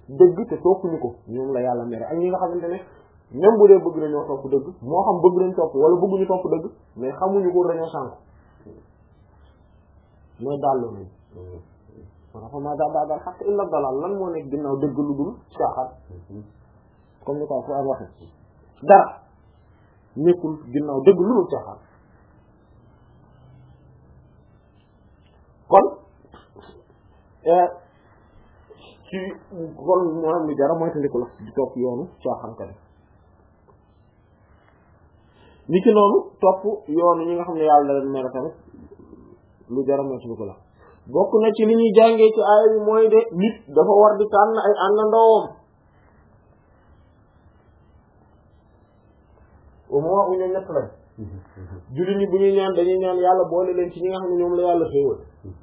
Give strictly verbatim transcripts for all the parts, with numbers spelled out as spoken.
dëgg te toppuñu ko ñoom la yàlla mere ak ñi nga xamante ne même bu dee bëgg nañoo topp dëgg moo xam bëgg nañ topp wala bëgguñu topp dëgg mais xamuñu ko dañoo sànk mooy dàllu nañ wala fa ma daa daa daal xaq illa dalal lan moo nekk ginnaaw dëgg lu dul caaxaan comme ni ko Alxuraan waxe dara nekkul ginnaaw dëgg lu dul caaxaan kon ci kon maanaam lu jara mooy tandiku la di topp yoonu caaxaan ka ni ki noonu topp yoonu ñi nga xam ne yàlla leen mere tamit lu jara mooy tandiku la bokk na ci li ñuy jàngee ci aaya bi mooy de nit dafa war di tànn ay àndandoom au moins u ñoom ñett lañ jullit ñi bu ñuy ñaan dañuy ñaan yàlla boole leen ci ñi nga xam ne ñoom la yàlla xéewal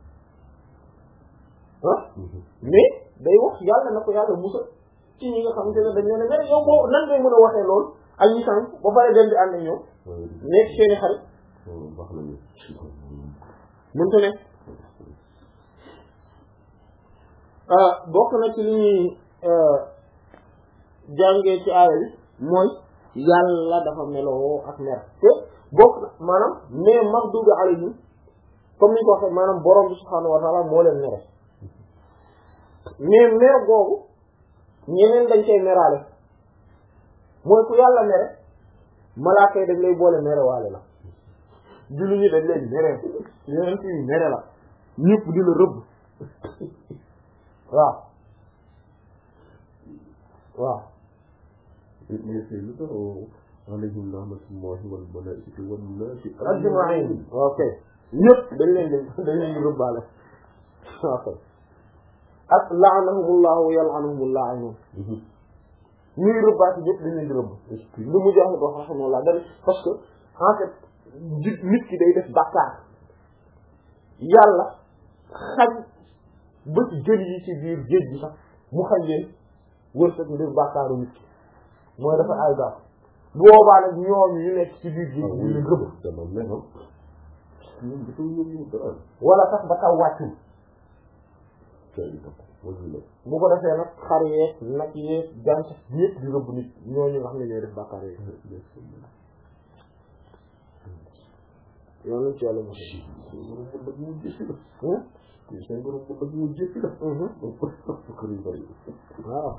ah mais day wax yàlla na ko yàlla musal ci ñi nga xamante ne dañ leen a mere yow boo nan ngay mën a waxee loolu ak ñi sànq ba pare dem di ànd ak ñoom nekk seeni xarit mënta ne bokk na ci li ñuy jàngee ci aaya bi mooy yàlla dafa meloo ak mer te bokk na maanaam mais magdubi alayhim comme ni ko waxee maanaam borom bi subhaanahu wa ta'ala moo leen mere mais mer googu ñeneen dañ koy meraale mooy ku yàlla mere malaaka yi dañ lay boole mere waale la julli ñi dañ lay mere yeneen yi mere la ñëpp di la rëbb waaw waaw alayhim rahmatullahi wal malaa'ikati wan naasi ajma'in ok ñëpp dañ leen di dañ leen di rëbbaale ok ak la'anahumullahu wa yal'anuhumul laa'inuun ñuy rëbbaati ñëpp dañ leen di rëbb lu mu joxe wax rahimahullah dañ parce que en fait nit ki day def bàkkaar yàlla xañ ba ci jën yi ci biir géej gi sax mu xañ leen wërsëg ngir bàkkaaru nit ki mooy dafa ay gaaw bu boobaa nag ñoom ñu nekk ci biir géej gi ñu rëbb wala sax ba taw wàccul bu ko defee nag xar yeeg nag yeeg gàncax yëpp di rëbb nit ñooñu nga xam ne ñooy def bàkkaar yi yoon nañ ci yàlla mo seen borom bu bëgg mu jëf la waaw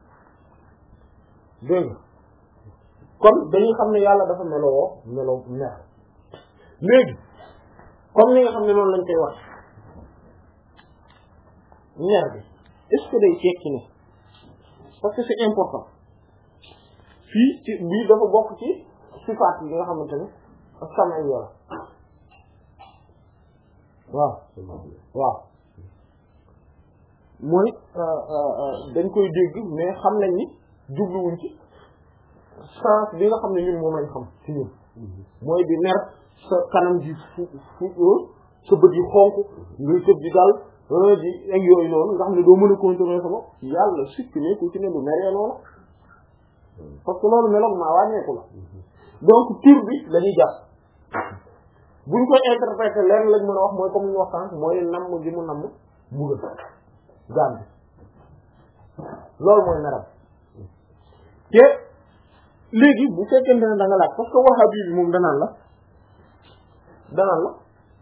dégg nga kon dañuy xam ne yàlla dafa meloo meloo mer léegi comme ni nga xam ne noonu lañ koy wax mer bi est-ce que day tekki ne parce que c'est important fii ci bii dafa bokk ci sifaat yi nga xamante ne ak samay yoola waaw waaw mooy dañ koy dégg mais xam nañ ni jubluwuñ ci sens bi nga xam ne ñun moom lañ xam ci ñun mooy di mer sa kanam di fu fu sa bët yi xonk ngay tëb di dal di ak yooyu noonu nga xam ne doo mën a contrôler sa bopp yàlla supprimé ku ci ne du meree noonu parce que loolu meloog maa wàññeeku la donc tur bi lañuy jàpp buñ koy interpréter leen lañ mën a wax mooy comme ñu wax sànq mooy namm gi mu namm buggal jaam bi loolu mooy meram te léegi bu fekkente ne da nga laaj parce que wahabi bi moom danaan la danaan la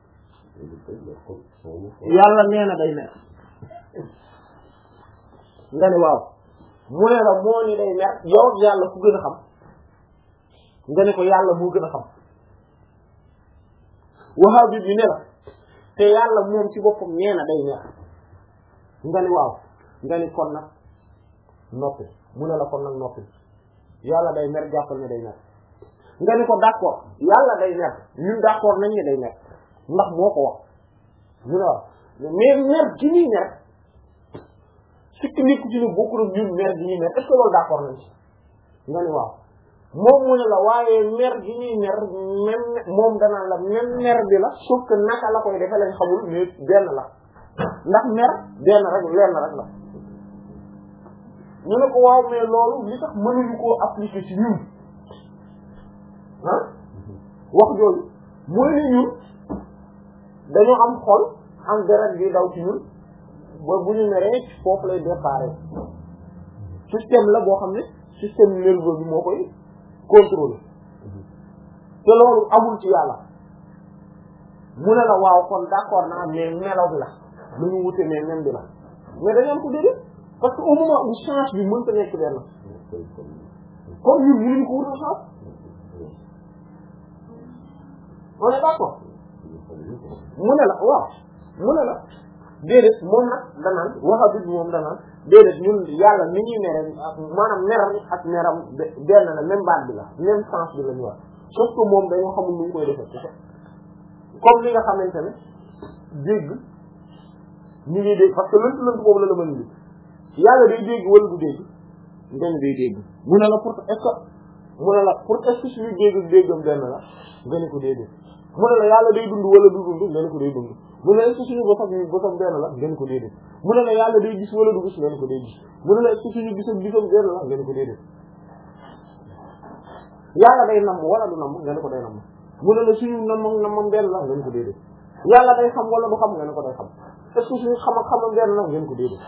yàlla nee na day mer nga ne waaw mu ne la moo ni day mer yow yàlla ku gën a xam nga ne ko yàlla moo gën a xam wahabi bi ne la te yàlla moom ci boppam nee na day mer nga ni waaw nga ni kon nag noppi mu ne la kon nag noppi yàlla day mer jàppal ne day mer nga ni ko d'accord yàlla day mer ñun d'accord nañ ne day mer ndax moo ko wax mu ne waaw mais mer gi ñuy mer sikk nekku ci ne bokku nag ñun mer gi ñuy mer est-ce que loolu d'accord nañ ci nga ni waaw moom mu ne la waaye mer gi ñuy mer même moom danaan la même mer bi la sauf que naka la koy defee lañ xamul mais benn la ndax mer benn rek lenn rek la ñu ne ko waaw mais loolu li tax mënuñu koo appliquer ci ñun ah wax jooju mooy ni ñun dañoo am xol am deret bi daw ci ñun ba bu ñu meree foofu lay déparé système la boo xam ne système nerveux bi moo koy contrôler te loolu amul ci yàlla mu ne la waaw kon d'accord naa mais melo bi la lu ñu wute mais même bi la mais dañu ko déedéet parce que au moment où change bi mënta nekk benn comme ñun mënuñu ko wutal change on est d'accord mu ne la waaw mu ne la déedéet moom nag danaan waxa bi moom danaan déedéet ñun yàlla ni ñuy mere maanaam meram ak meram benn la même baat bi la même sens bi la ñu wax sauf que moom dañoo xamul nu ñu koy defee comme li nga xamante ne dégg ñu ngi dégg parce que lënt lënt boobu la la mën li yàlla day dégg wala du dégg nga ne day dégg mu ne la pour est-ce que mu ne la pour est-ce que suñu dégg déggam benn la nga ne ko déedéet mu ne la yàlla day dund wala du dund nga ne ko day dund mu ne la est-ce que suñu bosam bosam benn la nga ne ko déedéet mu ne la yàlla day gis wala du gis nga ne ko day gis mu ne la est-ce que suñu gisam gisam benn la nga ne ko déedéet yàlla day namm wala du namm nga ne ko day namm mu ne la suñu nammam nammam benn la nga ne ko déedéet yàlla day xam wala du xam nga ne ko day xam est-ce que suñu xam ak xamam benn la nga ne ko déedéet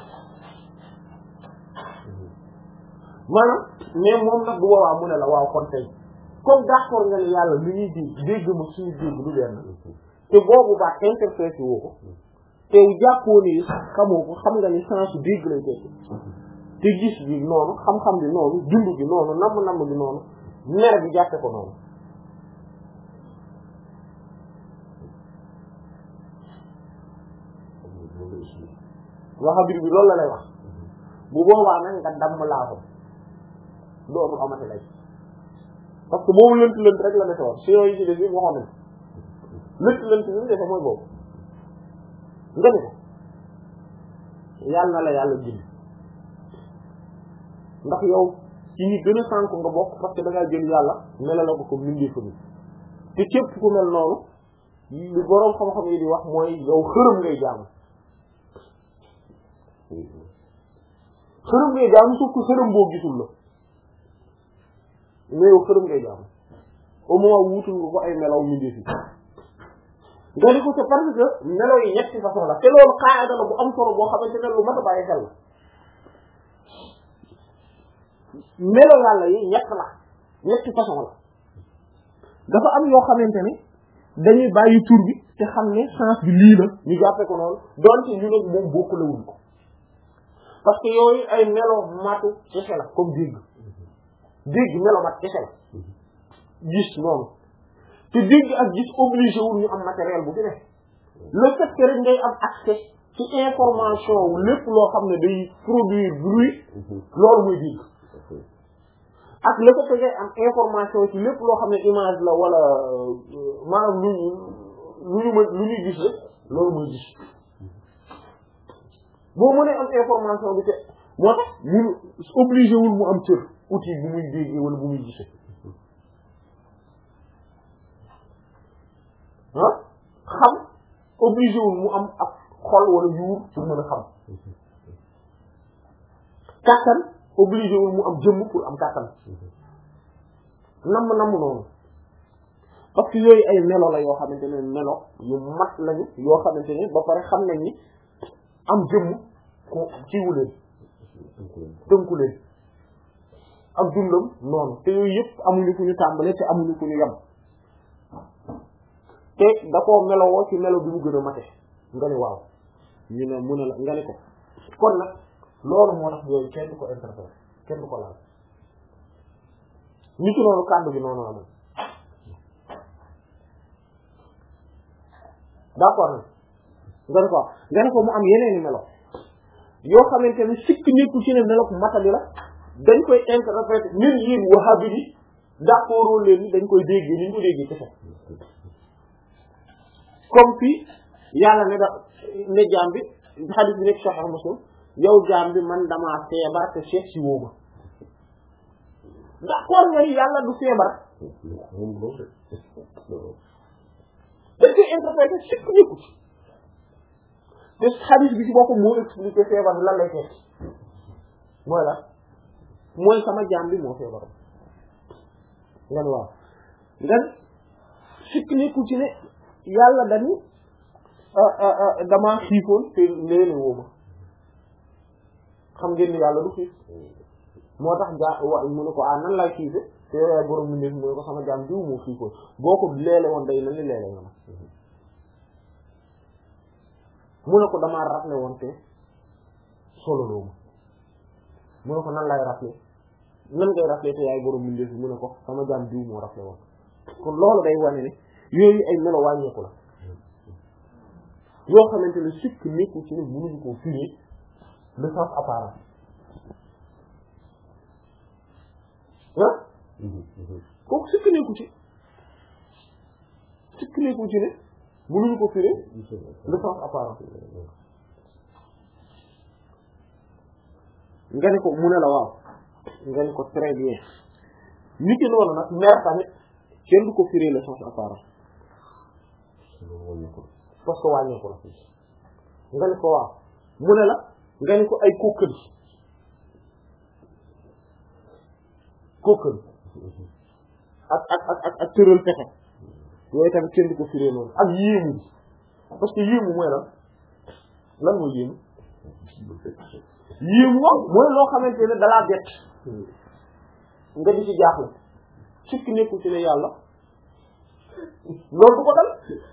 maanaam mais moom nag bu boobaa mu ne la waaw kon tey comme d'accord nga ne yàlla lu ñuy dégg dégg ma suñu dégg du benn te boobu baax interprété woo ko te jàppoo ni xamoo ko xam nga ni sens dégg lay tekki te gis bi noonu xam-xam bi noonu dund bi noonu namm-namm bi noonu mer bi jàppe ko noonu waxa bir bi loolu la lay wax bu boobaa nag nga damm laa ko dootul amati lay parce que boobu lënt lënt rek la defe woon si yooyu ci def yi waxoon nañ lënt lënt bi mu defe mooy boobu nga ni ko yàlla na la yàlla jël ndax yow ci ñi gën a sànk nga bokk parce que da ngaa jël yàlla mela la ko comme mindee fa bi te képp ku mel noonu li boroom xam-xam yi di wax mooy yow xërëm ngay jaamu xërëm ngay jaamu sauf que xërëm boo gisul la mais yow xërëm ngay jaamu au moins wuutul nga ko ay melaw mindee fi nga di ko c'est parce que melaw yi ñetti façon la te loolu qaada la bu am solo boo xamante ne lu mat a bàyyi xel la melo yàlla yi ñett la ñetti façon la dafa am yoo xamante ne dañuy bàyyi tur bi te xam ne sens bi lii la ñu jàppe ko noonu doonte ñu ne moom bokkulewuñ ko parce que yooyu ay melo matu kese la comme dégg dégg melo mat kese la gis noonu te dégg ak gis obligé wul ñu am matériel bu fi ne le fait que rek ngay am accès ci information wu lépp loo xam ne day produire bruit loolu muy dégg ak le fait que ngay am information ci lépp loo xam ne image la wala maanaam lu lu ñu lu ñuy gis rek loolu mooy gis boo mënee am information bi te moo tax munu obligé wul mu am cër outil bu muy déggee wala bu muy gisee ah xam obligé wul mu am ak xol wala yuur pour mën a xam kàttan obligé wul mu am jëmm pour am kàttan namm namm noonu parce que yooyu ay melo la yoo xamante ne melo yu mat lañu yoo xamante ne ba pare xam nañ ni am jëmm ko ciwu leen tënku leen ak dundam noonu te yooyu yëpp amuñu fu ñu tàmbale te amuñu fu ñu yem te da koo melowoo ci melo bi mu gën a mate nga ne waaw ñu ne mu ne la nga ne ko kon nag loolu moo tax yooyu kenn du ko interpréter kenn du ko laal ni ci noonu kàddu gi noonu la mel d'accord na nga ne ko nga ne ko mu am yeneeni melo yoo xamante ne sikk nekkul ci ne melo ko matali la dañ koy interpréter ñun yéen wahabi bi d'accord leen ni dañ koy déggee ni ñu ko déggee kese comme fii yàlla ne da ne jaam bi hadith bi nekk Sahih Muslim yow jaam bi man damaa feebar te seet si woo ma d'accord nga ni yàlla du feebar dañ koy interpréter sikk nekkul te hadith bi ci boppam moo expliqué feebar bi lan lay fekk mooy la mooy sama jaam bi moo feebar nga ne waaw nga sikk nekkul ci ne yàlla dañu damaa xiifoon te léeg-léeg woo ma xam ngeen ni yàlla du xiif moo tax jaa wa mu ne ko ah nan laay xiife te yaay borom mbindeef mu ne ko sama jaam diw moo xiifoon boo ko leele woon day na li leele nga ma mu ne ko damaa rafle woon te sololoo ma mu ne ko nan laay rafle nan ngay rafle te yaay borom mbindeef mu ne ko sama jaam diw moo rafle woon kon loolu day wane ne yooyu ay melo wàññeeku la yoo xamante ne sikk nekku ci ne mënuñu koo firi le sens apparent ah kooku sikk nekku ci sikk nekku ci ne mënuñu ko firi le sens apparent nga ne ko mu ne la waaw nga ne ko très bien nit ki noonu nag mer tamit kenn du ko firi le sens apparent parce que wàññeeku la nga ne ko waaw mu ne la nga ne ko ay kókkali kókkali ak ak ak ak ak tëral pexe yooyu tamit kenn du ko firee noonu ak yéemu parce que yéemu mooy lan lan mooy yéemu yéemu waaw mooy loo xamante ne dalaa bett nga di ci jaaxle sukki nekkul ci ne yàlla loolu du ko dal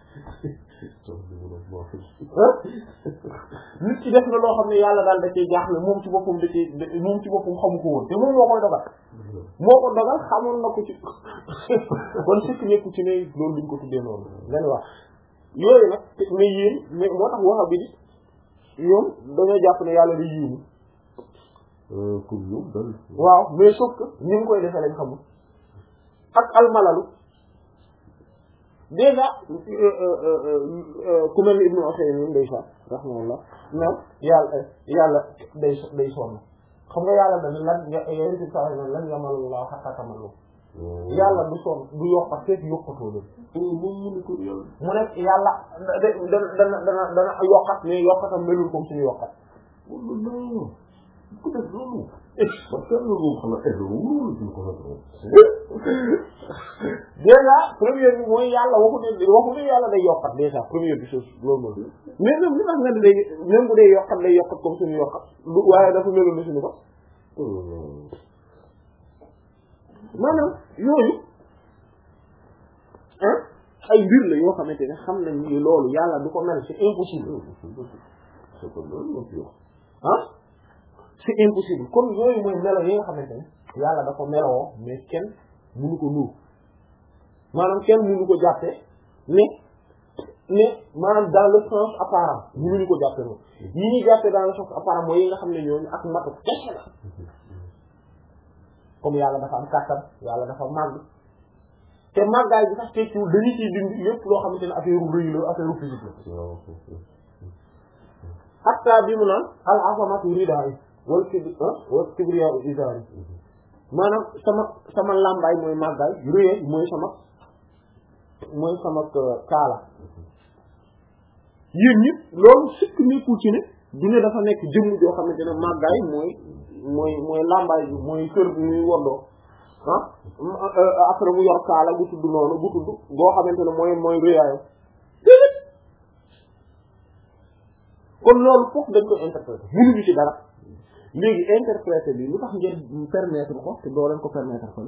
nit ci def na loo xam ne yàlla daal da cee jaaxle moom ci boppam da cee moom ci boppam xamu ko woon te moom moo koy dogal moo ko dogal xamoon na ko ci kon sukki nekkul ci ne loolu duñ ko tuddee noonu nga ne wax yooyu nag mais yéen mais moo tax waxa bi di ñoom dañoo jàpp ne yàlla di yéemu pour ñoom daal waaw mais sauf que ñu ngi koy defee lañ xamul ak almalalu déjà ku mel ni Ibnu Usaymin day fa rahimahullah non yàlla yàlla day day sonn xam nga yàlla dañ lan yéen ci saa yi lan yamalullah hatta tamalu yàlla du sonn du yokk ak fekk yokkatoo leen moom mu ne ko yàlla mu nekk yàlla dana dana dana dana yokkat mais yokkatam melul comme suñu yokkat non ku def loolu parce que loolu xam nga loolu duñ ko déjà première bi mooy yàlla waxu ne waxu ne yàlla day yokkat déjà première bi chose loolu moom mais même li tax nga ne day même bu dee yokkat day yokkat comme suñu yokkat lu waaye dafa melul ni suñu ko maanaam yooyu ah ay mbir la yoo xamante ne xam nañ ni loolu yàlla du ko mel c'est impossible ah c'est impossible kon yooyu mooy melo yi nga xamante ne yàlla da ko meloo mais kenn mënu ko nuur maanaam kenn mënu ko jàppe mais mais maanaam dans le sens apparent mënuñu ko jàppe noonu yi ñuy jàppe dans le sens apparent mooy yi nga xam ne ñooñu ak matu kese la comme yàlla dafa am kàttan yàlla dafa màgg te màggaay bi sax tekkiwul dañu ciy dindi lépp loo xamante ne affaire u rëy la affaire u physique la hatta bi mu naan al azamatu ridaay wal kibri wal kibriya izari maanaam sama sama làmbaay mooy màggaay rëy mooy sama mooy sama kaala yéen ñëpp loolu sikk nekkul ci ne du ne dafa nekk jëmm joo xamante ne màggaay mooy mooy mooy làmbaay bi mooy kër bi muy wondoo ah après mu yor kaala gu tudd noonu gu tudd boo xamante ne mooy mooy rëyaayam kon loolu foofu dañ koy interpréter mënuñu ci dara léegi interpréter bi lu tax ngeen permettre ko te doo leen ko permettre ko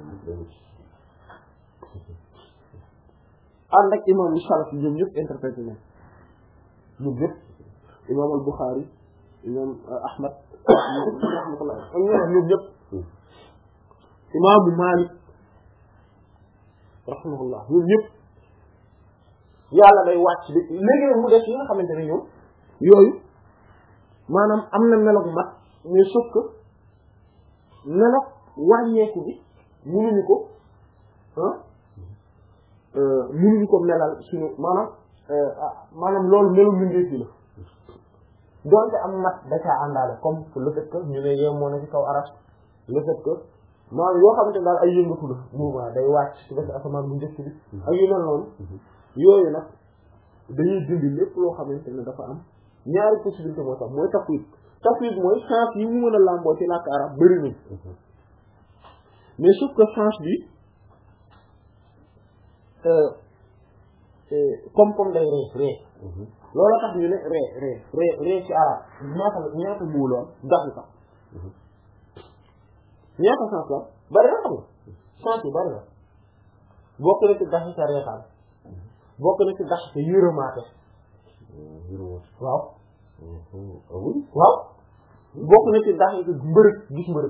ànd ak imam yi salaf ñoom ñëpp interpréter nañ ñoom ñëpp imam al Bukhari imam Ahmad rahmatullah ak ñoom ñoom ñëpp imaamu Malik rahmatullah ñoom ñëpp yàlla day wàcc bi léegi nag mu def yi nga xamante ne ñoom yooyu maanaam am na meloog mat mais sauf que meloog wàññeeku bi mënuñu ko ah mënuñu ko melal suñu maanaam maanaam loolu melu mbindeef bi la donte am mat da caa àndaale comme le fait que ñu ne yee moo ne ci kaw arash le fait que maanaam yoo xamante daal ay yëngatu la mouvement day wàcc ci def asamaan bu njëkk bi ak yu mel noonu yooyu nag dañuy dindi lépp loo xamante ne dafa am ñaari possibilité moo tax mooy tafwid tafwid mooy sens yi mu mën a làmboo ci làkk arab bëri nañ mais sauf que sens bi comme comme day ree ree loolu tax ñu ne ree ree ree ree ci arab ñaata ñaata muloon daxi sax ñaata sens la bari na xam nga sens yi bari na bokk na ci daxi sa reetaan bokk na ci daxi sa yërëmaate waaw waaw bokk na ci daxi sa mbërëg gis mbërëg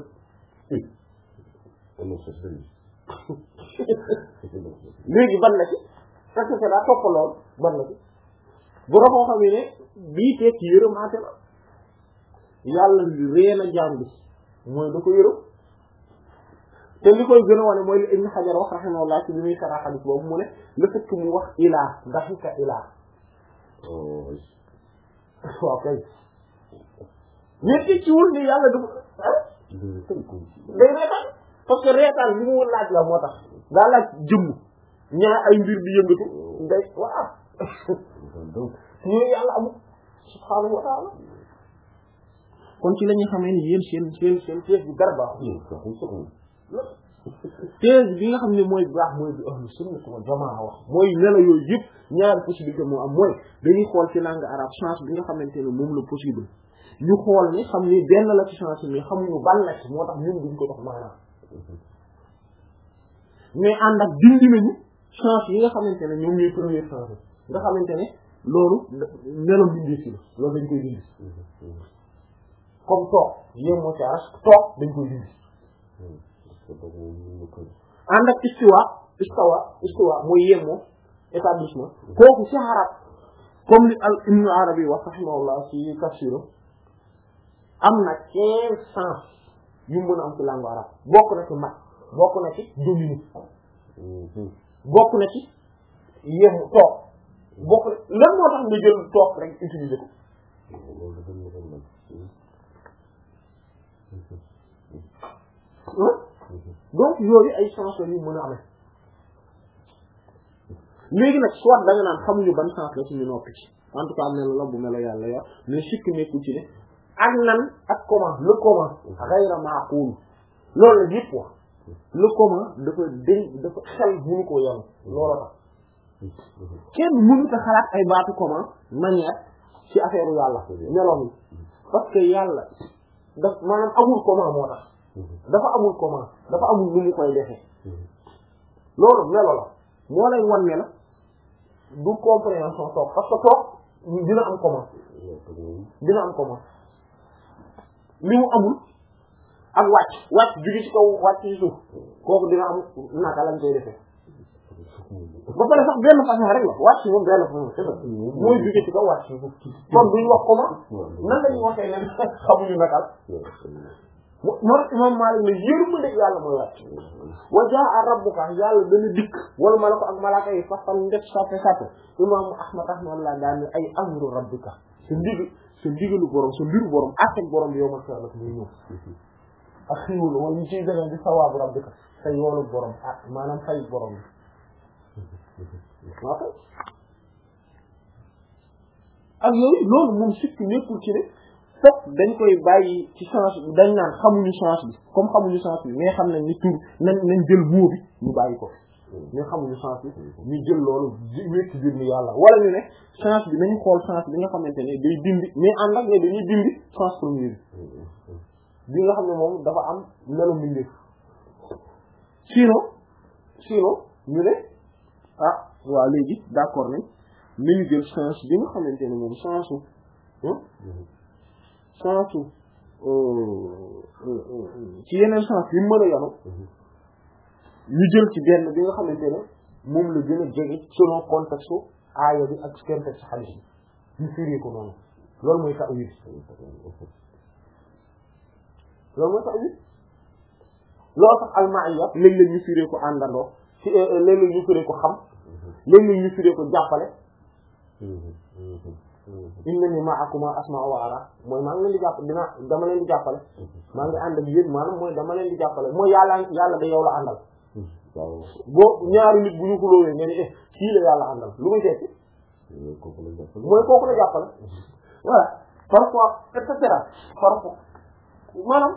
léegi ban la ci parce que daa topp lool ban la ci bu rafoo xam ne bii tekki yërëmaate la yàlla ree na jaam bi mooy da ko yërëm te li koy gën a wane mooy li Ibn Hajar wax rahimahullah ci bi muy sara xadis boobu mu ne le fait que mu wax ilaa daxika ilaa waaw kay ñetti ci wul ni yàlla du day reetaan parce que reetaan li mu laaj la moo tax daa laaj jëmm ñaar ay mbir di yëngatu day waaw yooyu yàlla amul subhaanahu wa taala kon ci la ñu xamee ni yéen seen seen seen thèse bi dara baaxul thèse bi nga xam ne mooy baax mooy bi ahlu sunna wal jamaa wax mooy nela yooyu yëpp ñaari possibilité moo am mooy dañuy xool ci langue arabe chance bi nga xamante ne moom la possible ñu xool ni xam ni benn la ci chance mais xamuñu ban la ci moo tax ñun duñ ko dox maanaam mais ànd ak dindi nañu chance yi nga xamante ne ñoom ñooy première chance nga xamante ne loolu melo bindee si la loolu dañ koy dindi comme toog yéen moo ci aras toog dañ koy dindi ànd ak istiwa istawa istiwa mooy yemmoo établissement kooku ci arab comme li al ibn arabi wax rahimahullah ci tafsir am na quinze sens yu mën a am ci langue arabe bokk na ci mat bokk na ci dominer bokk na ci yem toog bokk na lan moo tax nga jël toog rek utiliser ko donc yooyu ay sens la ñu mën a amee léegi nag soit da nga naan xamuñu ban sens la ci ñu noppi ci en tout cas melo la bu melo yàlla yor mais sikk nekkul ci ne ak nan ak comment le comment ghayra ma'qul loolu la yëpp wax le comment dafa dé dafa xel mënu koo yanu loolu tax kenn mënut a xalaat ay baatu comment manière ci affaire yàlla meloom yi parce que yàlla daf maanaam amul comment moo tax dafa amul comment dafa amul lu mu koy defee loolu melo la moo lay wan ne la du compréhension toog parce que toog dina am comment dina am comment li mu amul ak wàcc wàcc jóge ci kaw wàcc ci suuf kooku dina am naka lañ koy defee ba pare sax benn façon rek la wàcc moom benn façon c'est ça mooy jóge ci kaw wàcc ci suuf kon duñ wax comment nan lañu waxee ne xamuñu nakal moo imam Maalik ne yërmande yàlla mooy wàcc wa jaa rabbuka yàlla dana dikk wala malako ak malaaka yi faxtan ndef sappe sappe imam Ahmad rahmatullah daal ne ay amru rabbika sa ndig sa ndigalu borom sa mbiru borom àtteeg borom bi yow ma xeerat muy ñëw ak xiiwul wala ñu ciy dëgg di sawaabu rabbika sa yoolu borom ak maanaam fay borom bi ok ak yooyu loolu moom sikk nekkul ci ne fokk dañ koy bàyyi ci chance bi dañ naan xamuñu chance bi comme xamuñu chance bi mais xam nañ ni tur nañ nañ jël boo bi ñu bàyyi ko mais xamuñu chance bi ñu jël loolu wéet ci biir ni yàlla wala ñu ne chance bi nañu xool chance bi nga xamante ne day dindi mais ànd ak ne dañuy dindi chance première bi nga xam ne moom dafa am melo mbindeef sinon sinon ñu ne ah waa léegi d'accord nañ nañu jël chance bi nga xamante ne moom chance u chance u ci yeneen chance yi mën a yanu ñu jël ci benn bi nga xamante ne moom la gën a jege selon contexte aaya bi ak contexte hadith bi ñu firi ko noonu loolu mooy ta'wil loolu mooy ta'wil loolu sax al-ma'iyya léeg-léeg ñu firi ko àndandoo ci léeg-léeg ñu firi ko xam léeg-léeg ñu firi ko jàppale innani ma'akuma asma'u wa ara mooy maa ngi leen di jàpp dina dama leen di jàppale maa ngi ànd ak yéen maanaam mooy dama leen di jàppale mooy yàlla yàlla da yow la àndal boo ñaari nit bu ñu xuloowee nga ni eh kii la yàlla àndal lu muy tekki mooy kooku la jàppale voilà parfois et cetera parfois maanaam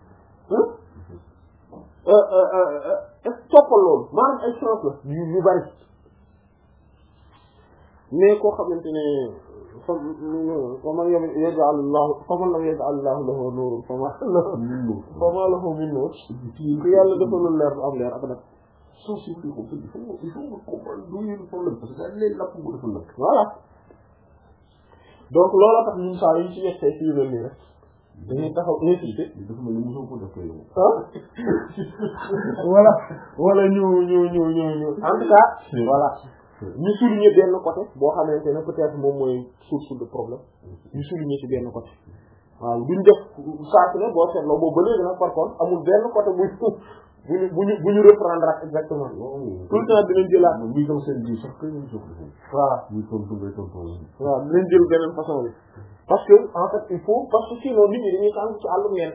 toppal loolu maanaam ay chance la yu yu bari mais koo xamante ne faman yaj'al Allahu faman lam yaj'al Allahu lahu nuurun famaa lahu min nuur ku yàlla defalul leer am leer ak nag sensible ko il faut il faut nga comprendre d'où est le problème parce que dañ leen lapp bu defal nag voilà donc loolu tax ñun saa yi ci yegsee ci yu mel nii rek dañuy taxaw insisté dafa mel ni mosoo ko def yow ah voilà wala ñu ñu ñu ñu ñu en tout cas voilà ñu souligner benn côté boo xamante ne peut-être moom mooy source de problème ñu souligner ci benn côté waaw duñ def saa su ne boo seetloo boobu ba léegi nag par contre amul benn côté bu bu ñu bu ñu bu ñu reprendre ak exactement tout le temps dinañ jëlaat muy tam seen biir sax kay ñu soog defal voilà muy tontu ngay tontu waaw dinañ jël beneen façon bi parce que en fait il faut parce que sinon nit ñi dañuy sànq ci àllum neen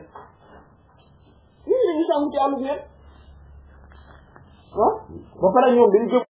nit ñi dañuy sànq ci àllum neen ah ba pare ñoom dañu gëm